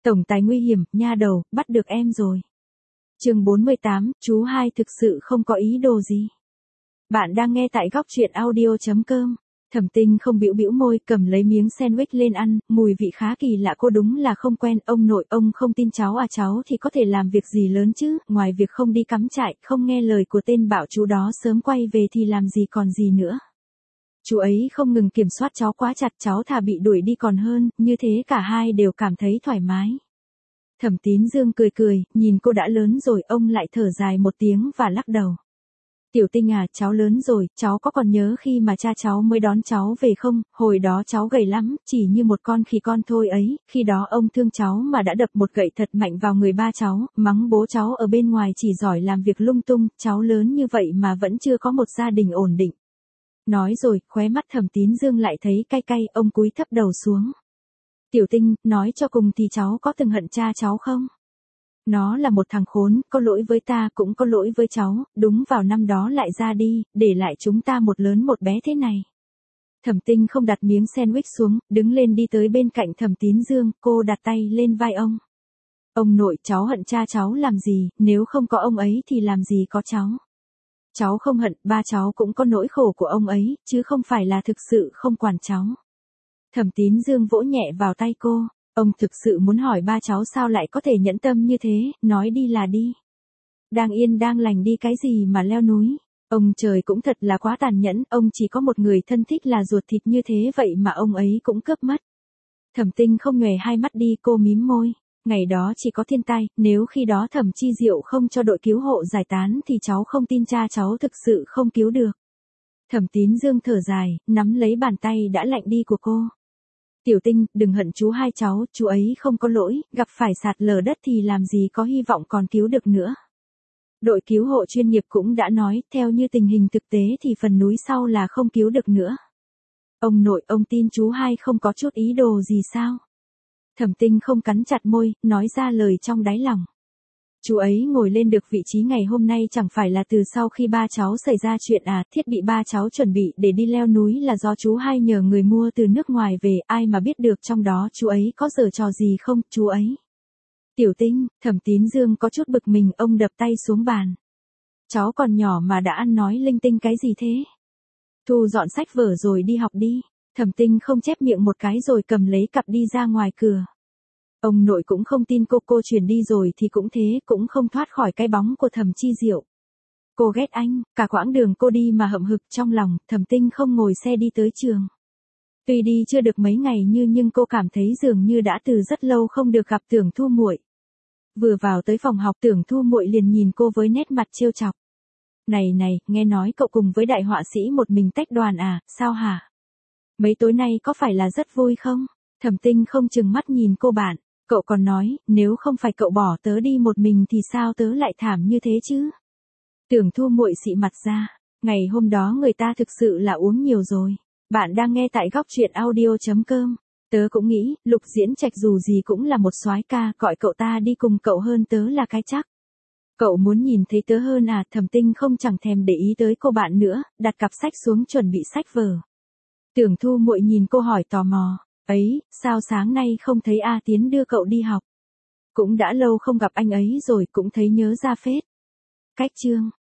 Tổng tài nguy hiểm, nha đầu, bắt được em rồi. Chương 48, chú hai thực sự không có ý đồ gì. Bạn đang nghe tại góc truyện audio.com. Thẩm Tinh không bĩu bĩu môi, cầm lấy miếng sandwich lên ăn, mùi vị khá kỳ lạ, cô đúng là không quen. Ông nội, ông không tin cháu à? Cháu thì có thể làm việc gì lớn chứ, ngoài việc không đi cắm trại, không nghe lời của tên bạo chú đó sớm quay về thì làm gì còn gì nữa. Chú ấy không ngừng kiểm soát cháu quá chặt, cháu thà bị đuổi đi còn hơn, như thế cả hai đều cảm thấy thoải mái. Thẩm Tín Dương cười cười, nhìn cô đã lớn rồi, ông lại thở dài một tiếng và lắc đầu. Tiểu Tinh à, cháu lớn rồi, cháu có còn nhớ khi mà cha cháu mới đón cháu về không? Hồi đó cháu gầy lắm, chỉ như một con khỉ con thôi ấy, khi đó ông thương cháu mà đã đập một gậy thật mạnh vào người ba cháu, mắng bố cháu ở bên ngoài chỉ giỏi làm việc lung tung, cháu lớn như vậy mà vẫn chưa có một gia đình ổn định. Nói rồi, khóe mắt Thẩm Tín Dương lại thấy cay cay, ông cúi thấp đầu xuống. Tiểu Tinh, nói cho cùng thì cháu có từng hận cha cháu không? Nó là một thằng khốn, có lỗi với ta cũng có lỗi với cháu, đúng vào năm đó lại ra đi, để lại chúng ta một lớn một bé thế này. Thẩm Tinh không đặt miếng sandwich xuống, đứng lên đi tới bên cạnh Thẩm Tín Dương, cô đặt tay lên vai ông. Ông nội, cháu hận cha cháu làm gì, nếu không có ông ấy thì làm gì có cháu. Cháu không hận, ba cháu cũng có nỗi khổ của ông ấy, chứ không phải là thực sự không quản cháu. Thẩm Tín Dương vỗ nhẹ vào tay cô. Ông thực sự muốn hỏi ba cháu sao lại có thể nhẫn tâm như thế, nói đi là đi. Đang yên đang lành đi cái gì mà leo núi. Ông trời cũng thật là quá tàn nhẫn, ông chỉ có một người thân thích là ruột thịt như thế vậy mà ông ấy cũng cướp mất. Thẩm Tinh không nhòe hai mắt đi, cô mím môi. Ngày đó chỉ có thiên tai, nếu khi đó Thẩm Chi Diệu không cho đội cứu hộ giải tán thì cháu không tin cha cháu thực sự không cứu được. Thẩm Tín Dương thở dài, nắm lấy bàn tay đã lạnh đi của cô. Tiểu Tinh, đừng hận chú hai cháu, chú ấy không có lỗi, gặp phải sạt lở đất thì làm gì có hy vọng còn cứu được nữa. Đội cứu hộ chuyên nghiệp cũng đã nói, theo như tình hình thực tế thì phần núi sau là không cứu được nữa. Ông nội, ông tin chú hai không có chút ý đồ gì sao? Thẩm Tinh không cắn chặt môi, nói ra lời trong đáy lòng. Chú ấy ngồi lên được vị trí ngày hôm nay chẳng phải là từ sau khi ba cháu xảy ra chuyện à, thiết bị ba cháu chuẩn bị để đi leo núi là do chú hai nhờ người mua từ nước ngoài về, ai mà biết được trong đó chú ấy có giở trò gì không, chú ấy. Tiểu Tinh, Thẩm Tín Dương có chút bực mình, ông đập tay xuống bàn. Cháu còn nhỏ mà đã ăn nói linh tinh cái gì thế? Thu dọn sách vở rồi đi học đi. Thẩm Tinh không chép miệng một cái rồi cầm lấy cặp đi ra ngoài cửa. Ông nội cũng không tin cô chuyển đi rồi thì cũng thế, cũng không thoát khỏi cái bóng của Thẩm Chi Diệu. Cô ghét anh, cả quãng đường cô đi mà hậm hực trong lòng, Thẩm Tinh không ngồi xe đi tới trường. Tuy đi chưa được mấy ngày nhưng cô cảm thấy dường như đã từ rất lâu không được gặp Tưởng Thu Muội. Vừa vào tới phòng học, Tưởng Thu Muội liền nhìn cô với nét mặt trêu chọc. Này này, nghe nói cậu cùng với đại họa sĩ một mình tách đoàn à, sao hả? Mấy tối nay có phải là rất vui không? Thẩm Tinh không chừng mắt nhìn cô bạn. Cậu còn nói, nếu không phải cậu bỏ tớ đi một mình thì sao tớ lại thảm như thế chứ? Tưởng Thu Muội xị mặt ra. Ngày hôm đó người ta thực sự là uống nhiều rồi. Bạn đang nghe tại góc truyện audio.com. Tớ cũng nghĩ, Lục Diễn Trạch dù gì cũng là một soái ca, gọi cậu ta đi cùng cậu hơn tớ là cái chắc. Cậu muốn nhìn thấy tớ hơn à? Thẩm Tinh không chẳng thèm để ý tới cô bạn nữa, đặt cặp sách xuống chuẩn bị sách vở. Tưởng Thu Muội nhìn cô hỏi tò mò. Ấy, sao sáng nay không thấy A Tiến đưa cậu đi học? Cũng đã lâu không gặp anh ấy rồi, cũng thấy nhớ ra phết. Cách chương.